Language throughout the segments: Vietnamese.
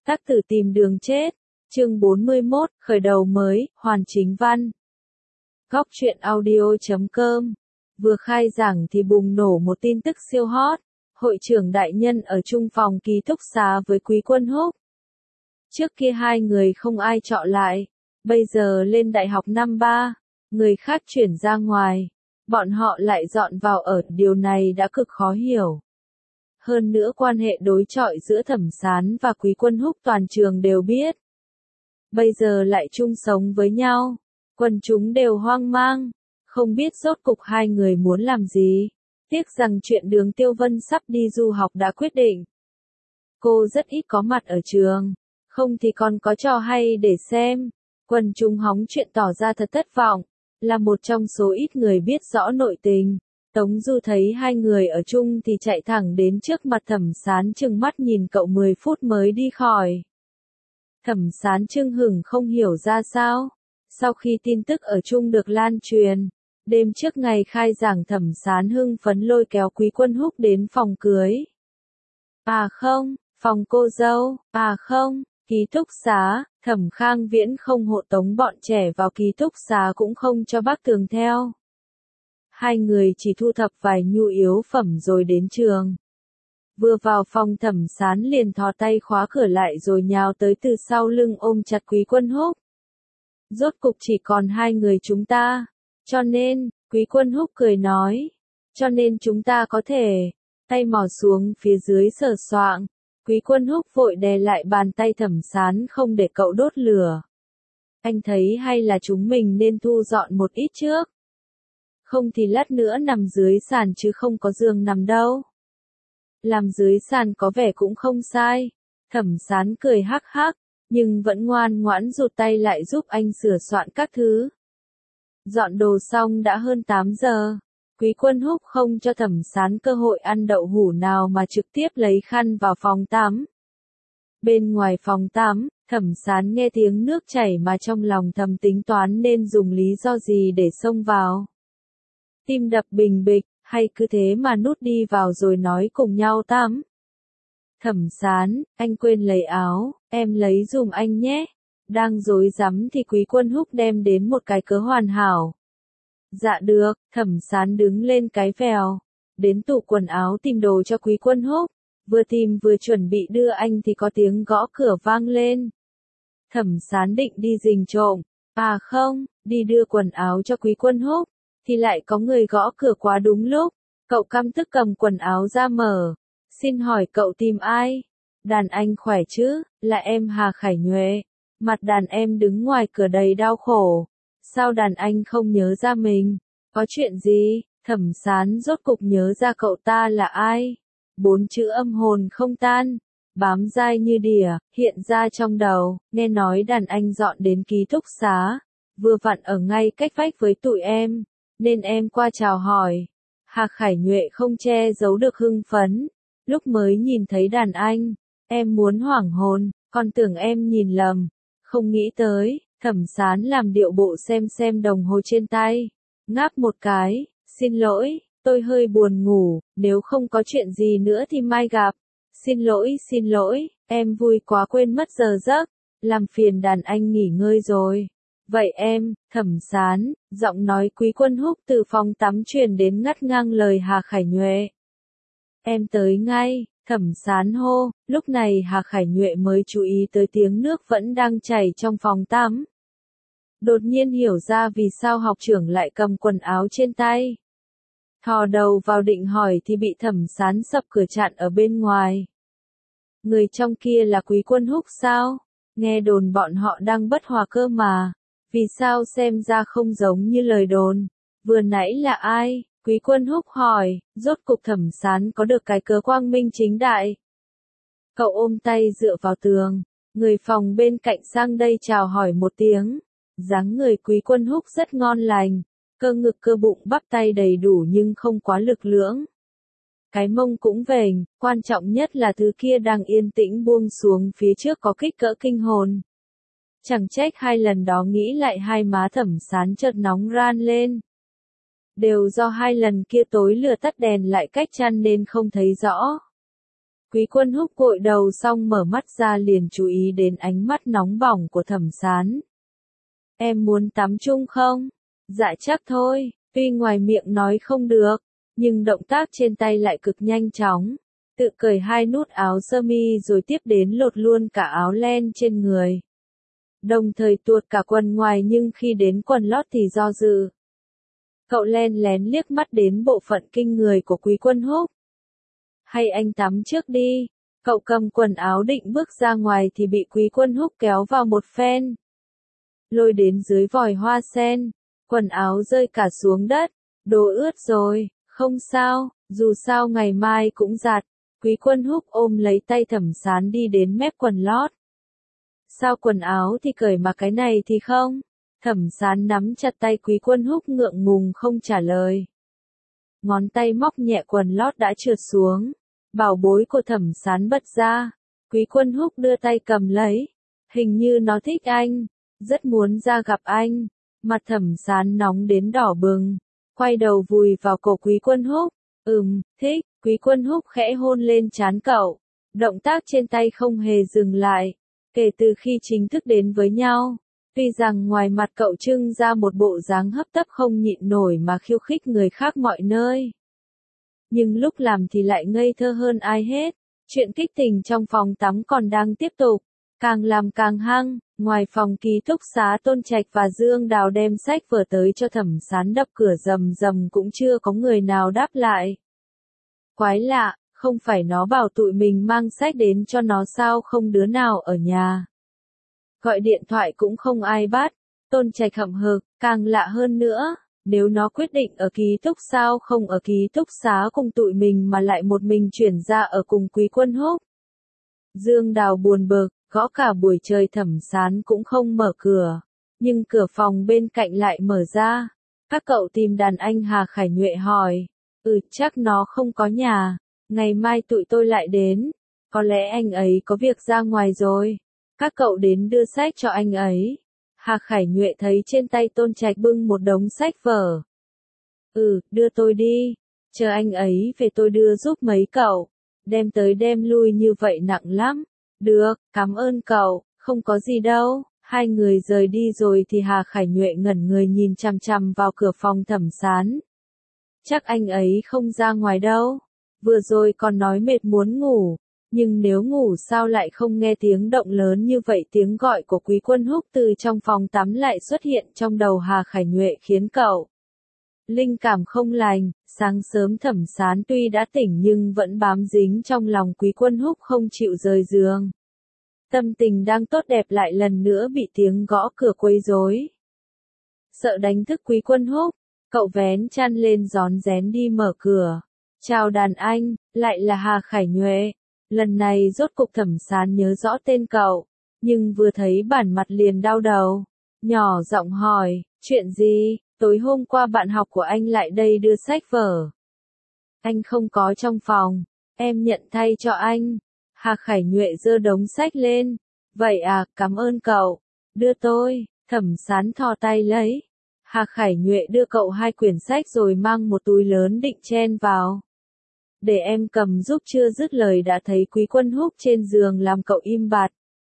Tác tử tìm đường chết. Chương 41, khởi đầu mới, Hoàn Chính Văn. Góc truyện audio.com. Vừa khai giảng thì bùng nổ một tin tức siêu hot. Hội trưởng đại nhân ở chung phòng ký túc xá với Quý Quân Húc. Trước kia hai người không ai chọn lại. Bây giờ lên đại học năm 3, người khác chuyển ra ngoài. Bọn họ lại dọn vào ở, điều này đã cực khó hiểu. Hơn nữa quan hệ đối chọi giữa Thẩm Sán và Quý Quân Húc toàn trường đều biết. Bây giờ lại chung sống với nhau, quần chúng đều hoang mang, không biết rốt cục hai người muốn làm gì. Tiếc rằng chuyện Đường Tiêu Vân sắp đi du học đã quyết định. Cô rất ít có mặt ở trường, không thì còn có trò hay để xem. Quần chúng hóng chuyện tỏ ra thật thất vọng, là một trong số ít người biết rõ nội tình. Tống Du thấy hai người ở chung thì chạy thẳng đến trước mặt Thẩm Sán trừng mắt nhìn cậu 10 phút mới đi khỏi. Thẩm Sán chưng hửng không hiểu ra sao. Sau khi tin tức ở chung được lan truyền, đêm trước ngày khai giảng Thẩm Sán hưng phấn lôi kéo Quý Quân Húc đến phòng cưới. À không, phòng cô dâu, à không, ký túc xá. Thẩm Khang Viễn không hộ tống bọn trẻ vào ký túc xá cũng không cho bác Tường theo. Hai người chỉ thu thập vài nhu yếu phẩm rồi đến trường. Vừa vào phòng Thẩm Sán liền thò tay khóa cửa lại rồi nhào tới từ sau lưng ôm chặt Quý Quân Húc. Rốt cục chỉ còn hai người chúng ta. Cho nên, Quý Quân Húc cười nói. Cho nên chúng ta có thể. Tay mò xuống phía dưới sờ soạng. Quý Quân Húc vội đè lại bàn tay Thẩm Sán không để cậu đốt lửa. Anh thấy hay là chúng mình nên thu dọn một ít trước. Không thì lát nữa nằm dưới sàn chứ không có giường nằm đâu. Làm dưới sàn có vẻ cũng không sai. Thẩm Sán cười hắc hắc, nhưng vẫn ngoan ngoãn rụt tay lại giúp anh sửa soạn các thứ. Dọn đồ xong đã hơn 8 giờ. Quý Quân Húc không cho Thẩm Sán cơ hội ăn đậu hũ nào mà trực tiếp lấy khăn vào phòng tắm. Bên ngoài phòng tắm, Thẩm Sán nghe tiếng nước chảy mà trong lòng thầm tính toán nên dùng lý do gì để xông vào. Tim đập bình bịch, hay cứ thế mà nút đi vào rồi nói cùng nhau tắm. Thẩm Sán, anh quên lấy áo, em lấy giùm anh nhé. Đang rối rắm thì Quý Quân Húc đem đến một cái cớ hoàn hảo. Dạ được, Thẩm Sán đứng lên cái vèo, đến tủ quần áo tìm đồ cho Quý Quân Húc. Vừa tìm vừa chuẩn bị đưa anh thì có tiếng gõ cửa vang lên. Thẩm Sán định đi rình trộm, à không, đi đưa quần áo cho Quý Quân Húc. Thì lại có người gõ cửa quá đúng lúc. Cậu căm tức cầm quần áo ra mở. Xin hỏi cậu tìm ai? Đàn anh khỏe chứ? Là em Hà Khải Nhuệ. Mặt đàn em đứng ngoài cửa đầy đau khổ. Sao đàn anh không nhớ ra mình? Có chuyện gì? Thẩm Sán rốt cục nhớ ra cậu ta là ai? 4 chữ âm hồn không tan, bám dai như đỉa, hiện ra trong đầu. Nghe nói đàn anh dọn đến ký túc xá, vừa vặn ở ngay cách vách với tụi em. Nên em qua chào hỏi. Hà Khải Nhuệ không che giấu được hưng phấn. Lúc mới nhìn thấy đàn anh, em muốn hoảng hồn, còn tưởng em nhìn lầm. Không nghĩ tới, Thẩm Sán làm điệu bộ xem đồng hồ trên tay. Ngáp một cái, xin lỗi, tôi hơi buồn ngủ, nếu không có chuyện gì nữa thì mai gặp. Xin lỗi, em vui quá quên mất giờ giấc, làm phiền đàn anh nghỉ ngơi rồi. Vậy em, Thẩm Sán, giọng nói Quý Quân Húc từ phòng tắm truyền đến ngắt ngang lời Hà Khải Nhuệ. Em tới ngay, Thẩm Sán hô, lúc này Hà Khải Nhuệ mới chú ý tới tiếng nước vẫn đang chảy trong phòng tắm. Đột nhiên hiểu ra vì sao học trưởng lại cầm quần áo trên tay. Thò đầu vào định hỏi thì bị Thẩm Sán sập cửa chặn ở bên ngoài. Người trong kia là Quý Quân Húc sao? Nghe đồn bọn họ đang bất hòa cơ mà. Vì sao xem ra không giống như lời đồn? Vừa nãy là ai? Quý Quân Húc hỏi, rốt cục Thẩm Sán có được cái cớ quang minh chính đại. Cậu ôm tay dựa vào tường, người phòng bên cạnh sang đây chào hỏi một tiếng. Dáng người Quý Quân Húc rất ngon lành, cơ ngực cơ bụng bắp tay đầy đủ nhưng không quá lực lưỡng. Cái mông cũng vểnh, quan trọng nhất là thứ kia đang yên tĩnh buông xuống phía trước có kích cỡ kinh hồn. Chẳng trách hai lần đó nghĩ lại hai má Thẩm Sán chợt nóng ran lên. Đều do hai lần kia tối lừa tắt đèn lại cách chăn nên không thấy rõ. Quý Quân Húc gội đầu xong mở mắt ra liền chú ý đến ánh mắt nóng bỏng của Thẩm Sán. Em muốn tắm chung không? Dạ chắc thôi, tuy ngoài miệng nói không được, nhưng động tác trên tay lại cực nhanh chóng. Tự cởi hai nút áo sơ mi rồi tiếp đến lột luôn cả áo len trên người. Đồng thời tuột cả quần ngoài nhưng khi đến quần lót thì do dự. Cậu len lén liếc mắt đến bộ phận kinh người của Quý Quân Húc. Hay anh tắm trước đi. Cậu cầm quần áo định bước ra ngoài thì bị Quý Quân Húc kéo vào một phen. Lôi đến dưới vòi hoa sen. Quần áo rơi cả xuống đất. Đồ ướt rồi, không sao, dù sao ngày mai cũng giặt. Quý Quân Húc ôm lấy tay Thẩm Sán đi đến mép quần lót. Sao quần áo thì cởi mà cái này thì không? Thẩm Sán nắm chặt tay Quý Quân Húc ngượng ngùng không trả lời. Ngón tay móc nhẹ quần lót đã trượt xuống. Bảo bối của Thẩm Sán bật ra. Quý Quân Húc đưa tay cầm lấy. Hình như nó thích anh. Rất muốn ra gặp anh. Mặt Thẩm Sán nóng đến đỏ bừng. Quay đầu vùi vào cổ Quý Quân Húc. Thích. Quý Quân Húc khẽ hôn lên trán cậu. Động tác trên tay không hề dừng lại. Kể từ khi chính thức đến với nhau. Tuy rằng ngoài mặt cậu trưng ra một bộ dáng hấp tấp không nhịn nổi mà khiêu khích người khác mọi nơi. Nhưng lúc làm thì lại ngây thơ hơn ai hết. Chuyện kích tình trong phòng tắm còn đang tiếp tục. Càng làm càng hăng. Ngoài phòng ký túc xá Tôn Trạch và Dương Đào đem sách vở tới cho Thẩm Sán đập cửa rầm rầm cũng chưa có người nào đáp lại. Quái lạ, không phải nó bảo tụi mình mang sách đến cho nó sao không đứa nào ở nhà. Gọi điện thoại cũng không ai bắt. Tôn Trạch hậm hực, càng lạ hơn nữa, nếu nó quyết định ở ký túc sao không ở ký túc xá cùng tụi mình mà lại một mình chuyển ra ở cùng Quý Quân Húc. Dương Đào buồn bực, gõ cả buổi trời Thẩm Sán cũng không mở cửa, nhưng cửa phòng bên cạnh lại mở ra. Các cậu tìm đàn anh Hà Khải Nhuệ hỏi. Chắc nó không có nhà, ngày mai tụi tôi lại đến, có lẽ anh ấy có việc ra ngoài rồi. Các cậu đến đưa sách cho anh ấy. Hà Khải Nhuệ thấy trên tay Tôn Trạch bưng một đống sách vở. Đưa tôi đi, chờ anh ấy về tôi đưa giúp mấy cậu, đem tới đem lui như vậy nặng lắm. Được, cảm ơn cậu, không có gì đâu. Hai người rời đi rồi thì Hà Khải Nhuệ ngẩn người nhìn chằm chằm vào cửa phòng Thẩm Sán. Chắc anh ấy không ra ngoài đâu. Vừa rồi còn nói mệt muốn ngủ. Nhưng nếu ngủ sao lại không nghe tiếng động lớn như vậy. Tiếng gọi của Quý Quân Húc từ trong phòng tắm lại xuất hiện trong đầu Hà Khải Nhuệ khiến cậu linh cảm không lành. Sáng sớm Thẩm Sán tuy đã tỉnh nhưng vẫn bám dính trong lòng Quý Quân Húc không chịu rời giường. Tâm tình đang tốt đẹp lại lần nữa bị tiếng gõ cửa quấy rối. Sợ đánh thức Quý Quân Húc, cậu vén chăn lên rón rén đi mở cửa. Chào đàn anh, lại là Hà Khải Nhuệ. Lần này rốt cục Thẩm Sán nhớ rõ tên cậu, nhưng vừa thấy bản mặt liền đau đầu. Nhỏ giọng hỏi, chuyện gì? Tối hôm qua bạn học của anh lại đây đưa sách vở. Anh không có trong phòng, em nhận thay cho anh. Hà Khải Nhuệ giơ đống sách lên. Vậy à, cảm ơn cậu. Đưa tôi. Thẩm Sán thò tay lấy. Hà Khải Nhuệ đưa cậu hai quyển sách rồi mang một túi lớn định chen vào. Để em cầm giúp. Chưa dứt lời đã thấy Quý Quân Húc trên giường làm cậu im bặt.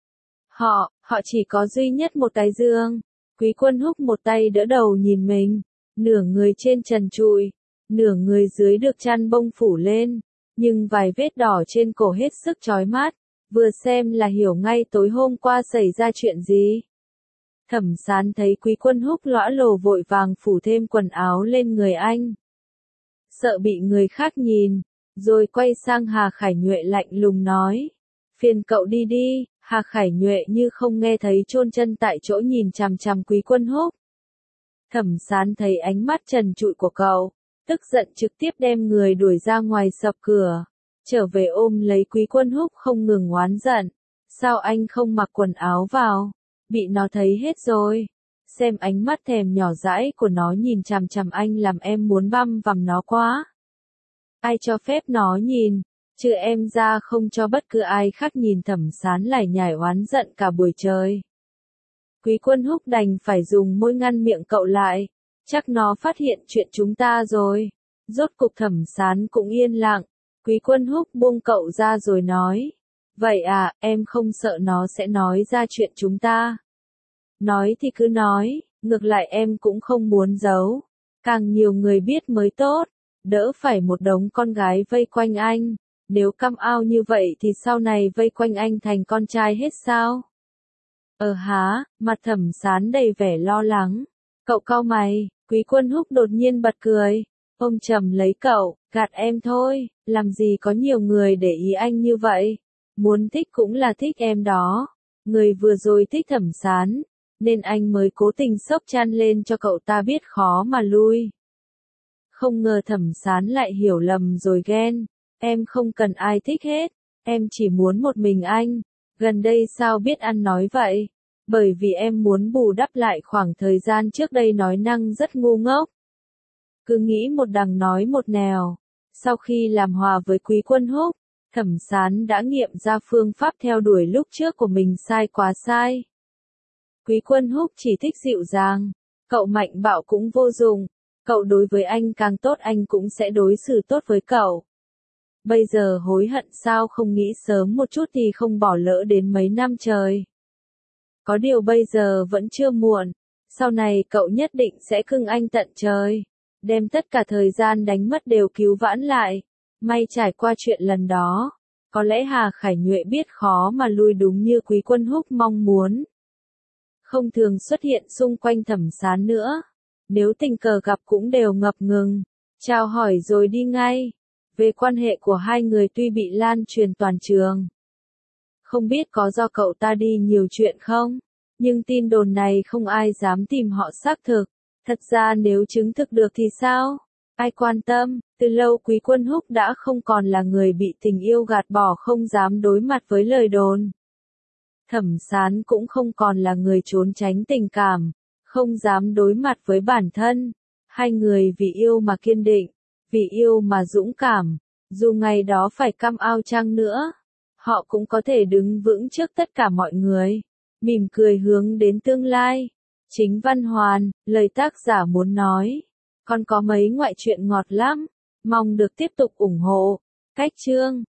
Họ chỉ có duy nhất một cái giường. Quý Quân Húc một tay đỡ đầu nhìn mình. Nửa người trên trần trụi, nửa người dưới được chăn bông phủ lên. Nhưng vài vết đỏ trên cổ hết sức chói mắt. Vừa xem là hiểu ngay tối hôm qua xảy ra chuyện gì. Thẩm Sán thấy Quý Quân Húc lõa lồ vội vàng phủ thêm quần áo lên người anh. Sợ bị người khác nhìn, rồi quay sang Hà Khải Nhuệ lạnh lùng nói. Phiền cậu đi đi. Hà Khải Nhuệ như không nghe thấy chôn chân tại chỗ nhìn chằm chằm Quý Quân Húc. Thẩm Sán thấy ánh mắt trần trụi của cậu, tức giận trực tiếp đem người đuổi ra ngoài sập cửa. Trở về ôm lấy Quý Quân Húc không ngừng oán giận. Sao anh không mặc quần áo vào? Bị nó thấy hết rồi. Xem ánh mắt thèm nhỏ dãi của nó nhìn chằm chằm anh làm em muốn băm vằm nó quá. Ai cho phép nó nhìn? Chứ em ra không cho bất cứ ai khác nhìn. Thẩm Sán lải nhải oán giận cả buổi trời. Quý Quân Húc đành phải dùng môi ngăn miệng cậu lại. Chắc nó phát hiện chuyện chúng ta rồi. Rốt cục Thẩm Sán cũng yên lặng. Quý Quân Húc buông cậu ra rồi nói. Vậy à, em không sợ nó sẽ nói ra chuyện chúng ta. Nói thì cứ nói, ngược lại em cũng không muốn giấu. Càng nhiều người biết mới tốt, đỡ phải một đống con gái vây quanh anh. Nếu căm ao như vậy thì sau này vây quanh anh thành con trai hết sao? Há, mặt Thẩm Sán đầy vẻ lo lắng. Cậu cau mày, Quý Quân Húc đột nhiên bật cười. Ôm chầm lấy cậu, gạt em thôi, làm gì có nhiều người để ý anh như vậy. Muốn thích cũng là thích em đó. Người vừa rồi thích Thẩm Sán, nên anh mới cố tình xốc chăn lên cho cậu ta biết khó mà lui. Không ngờ Thẩm Sán lại hiểu lầm rồi ghen. Em không cần ai thích hết, em chỉ muốn một mình anh. Gần đây sao biết ăn nói vậy? Bởi vì em muốn bù đắp lại khoảng thời gian trước đây nói năng rất ngu ngốc. Cứ nghĩ một đằng nói một nẻo. Sau khi làm hòa với Quý Quân Húc, Thẩm Sán đã nghiệm ra phương pháp theo đuổi lúc trước của mình sai quá sai. Quý Quân Húc chỉ thích dịu dàng, cậu mạnh bạo cũng vô dụng, cậu đối với anh càng tốt anh cũng sẽ đối xử tốt với cậu. Bây giờ hối hận sao không nghĩ sớm một chút thì không bỏ lỡ đến mấy năm trời. Có điều bây giờ vẫn chưa muộn, sau này cậu nhất định sẽ cưng anh tận trời, đem tất cả thời gian đánh mất đều cứu vãn lại. May trải qua chuyện lần đó, có lẽ Hà Khải Nhuệ biết khó mà lui đúng như Quý Quân Húc mong muốn. Không thường xuất hiện xung quanh Thẩm Sán nữa, nếu tình cờ gặp cũng đều ngập ngừng, chào hỏi rồi đi ngay. Về quan hệ của hai người tuy bị lan truyền toàn trường. Không biết có do cậu ta đi nhiều chuyện không? Nhưng tin đồn này không ai dám tìm họ xác thực. Thật ra nếu chứng thực được thì sao? Ai quan tâm, từ lâu Quý Quân Húc đã không còn là người bị tình yêu gạt bỏ không dám đối mặt với lời đồn. Thẩm Sán cũng không còn là người trốn tránh tình cảm, không dám đối mặt với bản thân. Hai người vì yêu mà kiên định, vì yêu mà dũng cảm, dù ngày đó phải căm ao chăng nữa, họ cũng có thể đứng vững trước tất cả mọi người, mỉm cười hướng đến tương lai. Chính Văn Hoàn, lời tác giả muốn nói, còn có mấy ngoại truyện ngọt lắm, mong được tiếp tục ủng hộ. Cách chương